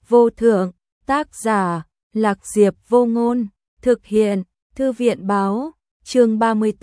vô thượng, tác giả, Lạc Diệp Vô Ngôn, thực hiện, Thư viện báo, chương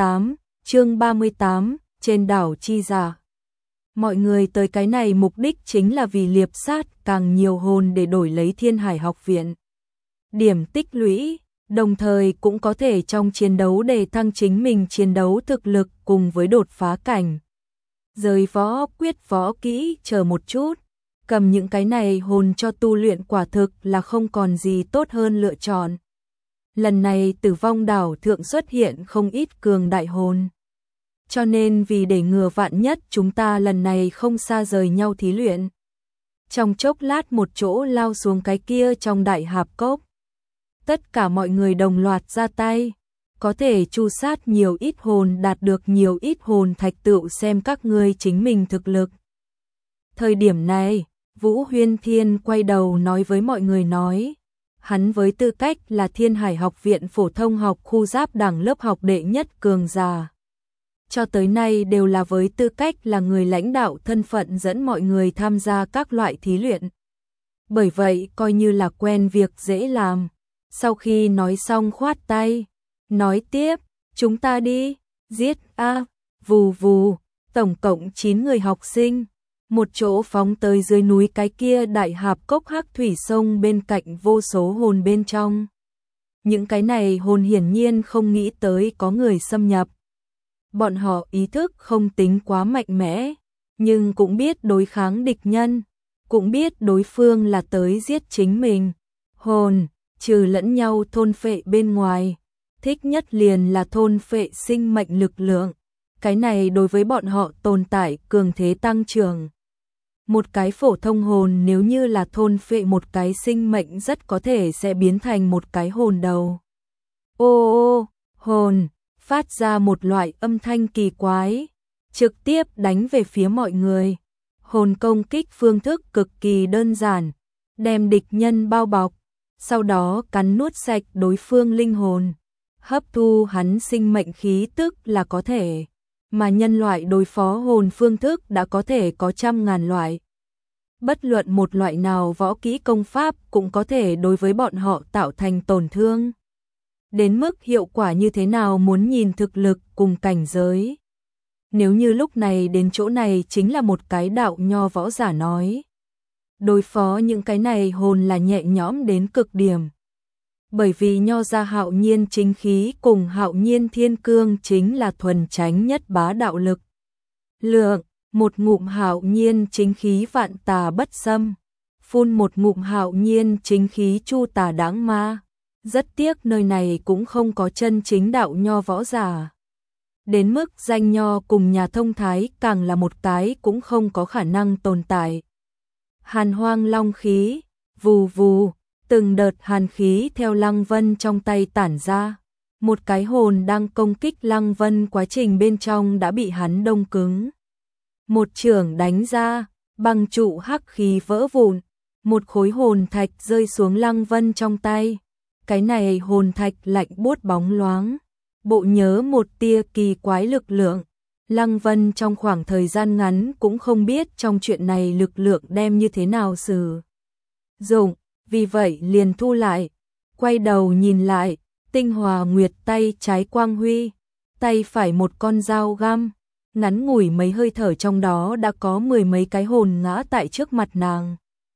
38, trên đảo Chi Giả. Mọi người tới cái này mục đích chính là vì liệp sát càng nhiều hồn để đổi lấy Thiên Hải học viện điểm tích lũy, đồng thời cũng có thể trong chiến đấu để thăng chính mình chiến đấu thực lực cùng với đột phá cảnh. Rời võ quyết võ kỹ chờ một chút, cầm những cái này hồn cho tu luyện quả thực là không còn gì tốt hơn lựa chọn. Lần này Tử Vong đảo thượng xuất hiện không ít cường đại hồn. Cho nên vì để ngừa vạn nhất chúng ta lần này không xa rời nhau thí luyện. Trong chốc lát một chỗ lao xuống cái kia trong đại hạp cốc. Tất cả mọi người đồng loạt ra tay, có thể tru sát nhiều ít hồn đạt được nhiều ít hồn thạch tựu xem các ngươi chính mình thực lực. Thời điểm này, Vũ Huyên Thiên quay đầu nói với mọi người nói, hắn với tư cách là Thiên Hải học viện phổ thông học khu giáp đẳng lớp học đệ nhất cường giả. Cho tới nay đều là với tư cách là người lãnh đạo thân phận dẫn mọi người tham gia các loại thí luyện. Bởi vậy coi như là quen việc dễ làm. Sau khi nói xong khoát tay, nói tiếp, chúng ta đi, giết a, vù vù, tổng cộng 9 người học sinh, một chỗ phóng tới dưới núi cái kia đại hạp cốc hắc thủy sông bên cạnh vô số hồn bên trong. Những cái này hồn hiển nhiên không nghĩ tới có người xâm nhập. Bọn họ ý thức không tính quá mạnh mẽ, nhưng cũng biết đối kháng địch nhân, cũng biết đối phương là tới giết chính mình. Hồn, trừ lẫn nhau thôn phệ bên ngoài, thích nhất liền là thôn phệ sinh mệnh lực lượng. Cái này đối với bọn họ tồn tại cường thế tăng trưởng. Một cái phổ thông hồn nếu như là thôn phệ một cái sinh mệnh rất có thể sẽ biến thành một cái hồn đầu. Ô ô, hồn, phát ra một loại âm thanh kỳ quái, trực tiếp đánh về phía mọi người. Hồn công kích phương thức cực kỳ đơn giản, đem địch nhân bao bọc, sau đó cắn nuốt sạch đối phương linh hồn, hấp thu hắn sinh mệnh khí tức là có thể, mà nhân loại đối phó hồn phương thức đã có thể có trăm ngàn loại. Bất luận một loại nào võ kỹ công pháp cũng có thể đối với bọn họ tạo thành tổn thương. Đến mức hiệu quả như thế nào muốn nhìn thực lực cùng cảnh giới. Nếu như lúc này đến chỗ này chính là một cái đạo nho võ giả nói. Đối phó những cái này hồn là nhẹ nhõm đến cực điểm. Bởi vì nho gia Hạo Nhiên chính khí cùng Hạo Nhiên thiên cương chính là thuần chánh nhất bá đạo lực. Lượng, một ngụm Hạo Nhiên chính khí vạn tà bất xâm, phun một ngụm Hạo Nhiên chính khí chu tà đáng ma. Rất tiếc nơi này cũng không có chân chính đạo nho võ giả. Đến mức danh nho cùng nhà thông thái càng là một cái cũng không có khả năng tồn tại. Hàn hoang long khí, vù vù, từng đợt hàn khí theo Lăng Vân trong tay tản ra. Một cái hồn đang công kích Lăng Vân quá trình bên trong đã bị hắn đông cứng. Một chưởng đánh ra, băng trụ hắc khí vỡ vụn, một khối hồn thạch rơi xuống Lăng Vân trong tay. Cái này hồn thạch lạnh buốt bóng loáng, bộ nhớ một tia kỳ quái lực lượng. Lăng Vân trong khoảng thời gian ngắn cũng không biết trong chuyện này lực lượng đem như thế nào sử dụng, vì vậy liền thu lại, quay đầu nhìn lại, Tinh Hòa Nguyệt tay trái quang huy, tay phải một con dao găm, ngắn ngủi mấy hơi thở trong đó đã có 10 mấy cái hồn ngã tại trước mặt nàng.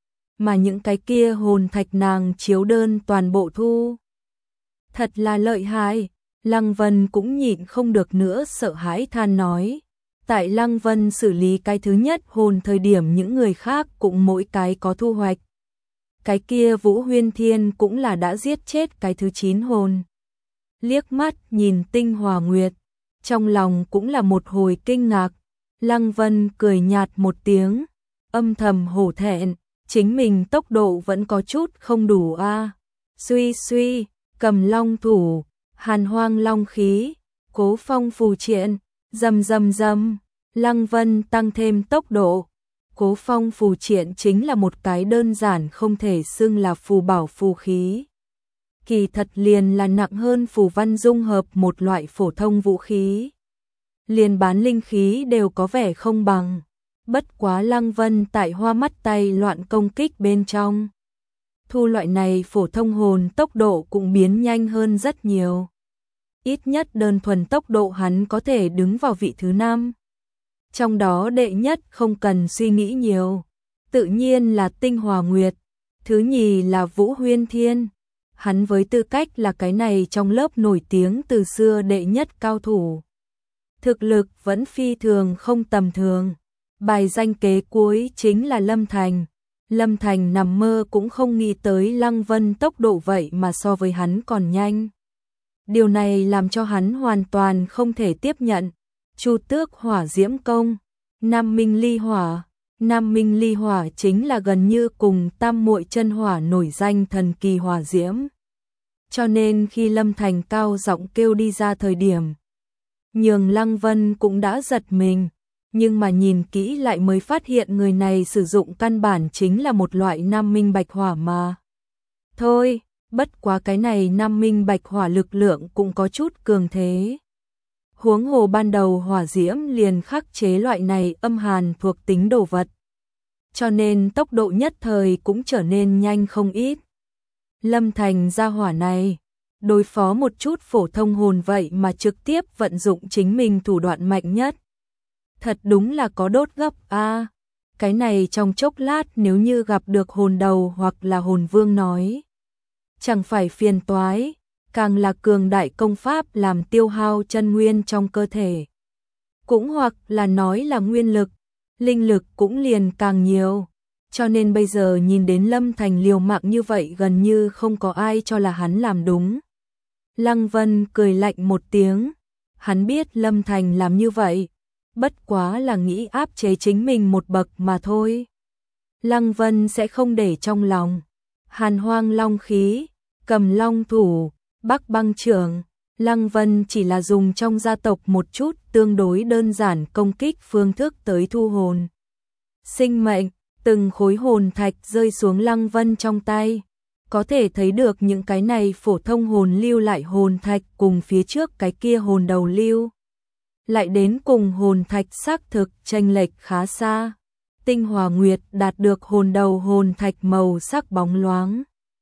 Mà những cái kia hồn thạch nàng chiếu đơn toàn bộ thu. Thật là lợi hại, Lăng Vân cũng nhịn không được nữa sợ hãi than nói. Tại Lăng Vân xử lý cái thứ nhất hồn thời điểm những người khác cũng mỗi cái có thu hoạch. Cái kia Vũ Huyên Thiên cũng là đã giết chết cái thứ 9 hồn. Liếc mắt nhìn Tinh Hòa Nguyệt, trong lòng cũng là một hồi kinh ngạc. Lăng Vân cười nhạt một tiếng, âm thầm hổ thẹn. Chính mình tốc độ vẫn có chút không đủ a. Suy suy, cầm long thủ, hàn hoang long khí, cố phong phù triện, rầm rầm rầm, Lăng Vân tăng thêm tốc độ. Cố phong phù triện chính là một cái đơn giản không thể xưng là phù bảo phù khí. Kỳ thật liền là nặng hơn phù văn dung hợp một loại phổ thông vũ khí. Liền bán linh khí đều có vẻ không bằng. Bất quá Lăng Vân tại hoa mắt tay loạn công kích bên trong. thu loại này phổ thông hồn tốc độ cũng biến nhanh hơn rất nhiều. Ít nhất đơn thuần tốc độ hắn có thể đứng vào vị thứ 5. Trong đó đệ nhất không cần suy nghĩ nhiều, tự nhiên là Tinh Hòa Nguyệt, thứ nhì là Vũ Huyên Thiên. Hắn với tư cách là cái này trong lớp nổi tiếng từ xưa đệ nhất cao thủ. Thực lực vẫn phi thường không tầm thường. Bài danh kế cuối chính là Lâm Thành. Lâm Thành nằm mơ cũng không nghĩ tới Lăng Vân tốc độ vậy mà so với hắn còn nhanh. Điều này làm cho hắn hoàn toàn không thể tiếp nhận. Chu Tước Hỏa Diễm Công, Nam Minh Ly Hỏa. Nam Minh Ly Hỏa chính là gần như cùng Tam Muội Chân Hỏa nổi danh thần kỳ hỏa diễm. Cho nên khi Lâm Thành cao giọng kêu đi ra thời điểm, nhường Lăng Vân cũng đã giật mình, nhưng mà nhìn kỹ lại mới phát hiện người này sử dụng căn bản chính là một loại Nam Minh Bạch Hỏa mà. Thôi, bất quá cái này Nam Minh Bạch Hỏa lực lượng cũng có chút cường thế. Huống hồ ban đầu hỏa diễm liền khắc chế loại này âm hàn thuộc tính đồ vật. Cho nên tốc độ nhất thời cũng trở nên nhanh không ít. Lâm Thành ra hỏa này, đối phó một chút phổ thông hồn vậy mà trực tiếp vận dụng chính mình thủ đoạn mạnh nhất. Thật đúng là có đốt gấp a. Cái này trong chốc lát nếu như gặp được hồn đầu hoặc là hồn vương nói, chẳng phải phiền toái, càng là cường đại công pháp làm tiêu hao chân nguyên trong cơ thể. Cũng hoặc là nói là nguyên lực, linh lực cũng liền càng nhiều. Cho nên bây giờ nhìn đến Lâm Thành liều mạng như vậy gần như không có ai cho là hắn làm đúng. Lăng Vân cười lạnh một tiếng, hắn biết Lâm Thành làm như vậy, bất quá là nghĩ áp chế chính mình một bậc mà thôi. Lăng Vân sẽ không để trong lòng. Hàn Hoang Long Khí, Cầm Long Thủ, Bắc Băng Trưởng, Lăng Vân chỉ là dùng trong gia tộc một chút tương đối đơn giản công kích phương thức tới thu hồn. Sinh mệnh, từng khối hồn thạch rơi xuống Lăng Vân trong tay. Có thể thấy được những cái này phổ thông hồn lưu lại hồn thạch cùng phía trước cái kia hồn đầu lưu. Lại đến cùng hồn thạch xác thực chênh lệch khá xa. Tinh Hòa Nguyệt đạt được hồn đầu hồn thạch màu sắc bóng loáng.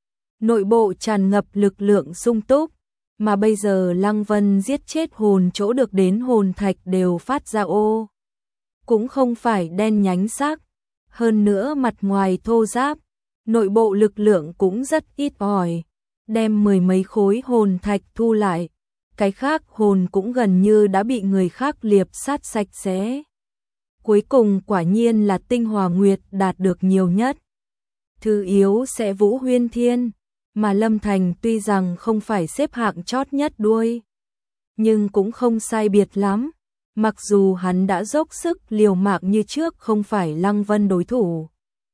Nội bộ tràn ngập lực lượng sung túc, mà bây giờ Lăng Vân giết chết hồn chỗ được đến hồn thạch đều phát ra ô. Cũng không phải đen nhánh sắc, hơn nữa mặt ngoài thô ráp, nội bộ lực lượng cũng rất ít ỏi. Đem mười mấy khối hồn thạch thu lại, cái khác hồn cũng gần như đã bị người khác liệp sát sạch sẽ. Cuối cùng quả nhiên là Tinh Hòa Nguyệt đạt được nhiều nhất. Thứ yếu sẽ Vũ Huyên Thiên, mà Lâm Thành tuy rằng không phải xếp hạng chót nhất đuôi, nhưng cũng không sai biệt lắm. Mặc dù hắn đã dốc sức liều mạng như trước không phải Lăng Vân đối thủ.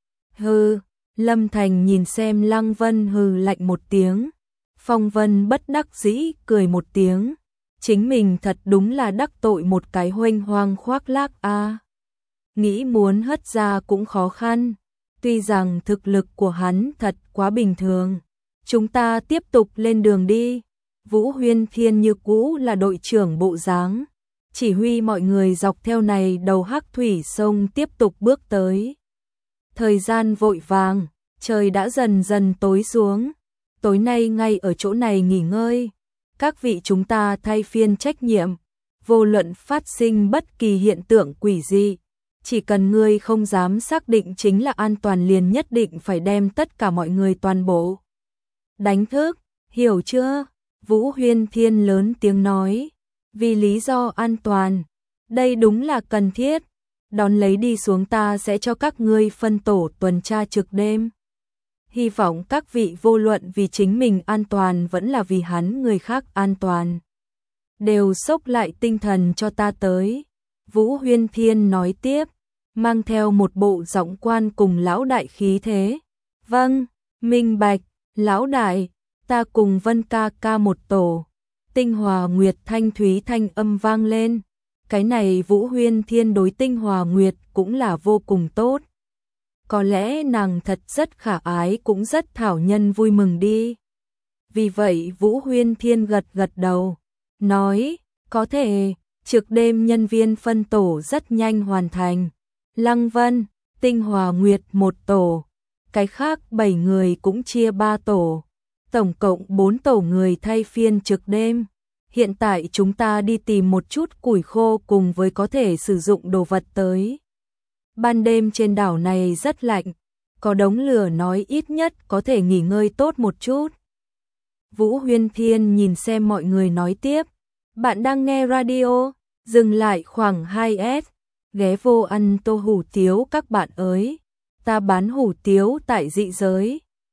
Hừ, Lâm Thành nhìn xem Lăng Vân hừ lạnh một tiếng. Phong Vân bất đắc dĩ cười một tiếng. Chính mình thật đúng là đắc tội một cái huênh hoang khoác lác a. Nghĩ muốn hất ra cũng khó khăn. Tuy rằng thực lực của hắn thật quá bình thường. Chúng ta tiếp tục lên đường đi. Vũ Huyên Thiên như cũ là đội trưởng bộ dáng, chỉ huy mọi người dọc theo này đầu hắc thủy sông tiếp tục bước tới. Thời gian vội vàng, trời đã dần dần tối xuống. Tối nay ngay ở chỗ này nghỉ ngơi. Các vị chúng ta thay phiên trách nhiệm, vô luận phát sinh bất kỳ hiện tượng quỷ dị, chỉ cần ngươi không dám xác định chính là an toàn liền nhất định phải đem tất cả mọi người toàn bộ đánh thức, hiểu chưa? Vũ Huyên Thiên lớn tiếng nói, vì lý do an toàn, đây đúng là cần thiết. Đón lấy đi xuống ta sẽ cho các ngươi phân tổ tuần tra trực đêm. Hy vọng các vị vô luận vì chính mình an toàn vẫn là vì hắn người khác an toàn, đều xốc lại tinh thần cho ta tới. Vũ Huyên Thiên nói tiếp, mang theo một bộ giọng quan cùng lão đại khí thế. Vâng, minh bạch, lão đại, ta cùng Vân ca ca một tổ. Tinh Hòa Nguyệt thanh thúy thanh âm vang lên. Cái này Vũ Huyên Thiên đối Tinh Hòa Nguyệt cũng là vô cùng tốt. Có lẽ nàng thật rất khả ái cũng rất thảo nhân vui mừng đi. Vì vậy Vũ Huyên Thiên gật gật đầu, nói, có thể, trực đêm nhân viên phân tổ rất nhanh hoàn thành. Lăng Vân, Tinh Hòa Nguyệt một tổ, cái khác 7 người cũng chia 3 tổ, tổng cộng 4 tổ người thay phiên trực đêm. Hiện tại chúng ta đi tìm một chút củi khô cùng với có thể sử dụng đồ vật tới. Ban đêm trên đảo này rất lạnh, có đống lửa nói ít nhất có thể nghỉ ngơi tốt một chút. Vũ Huyên Thiên nhìn xem mọi người nói tiếp, bạn đang nghe radio, dừng lại khoảng 2S, ghé vô ăn tô hủ tiếu các bạn ơi, ta bán hủ tiếu tại dị giới.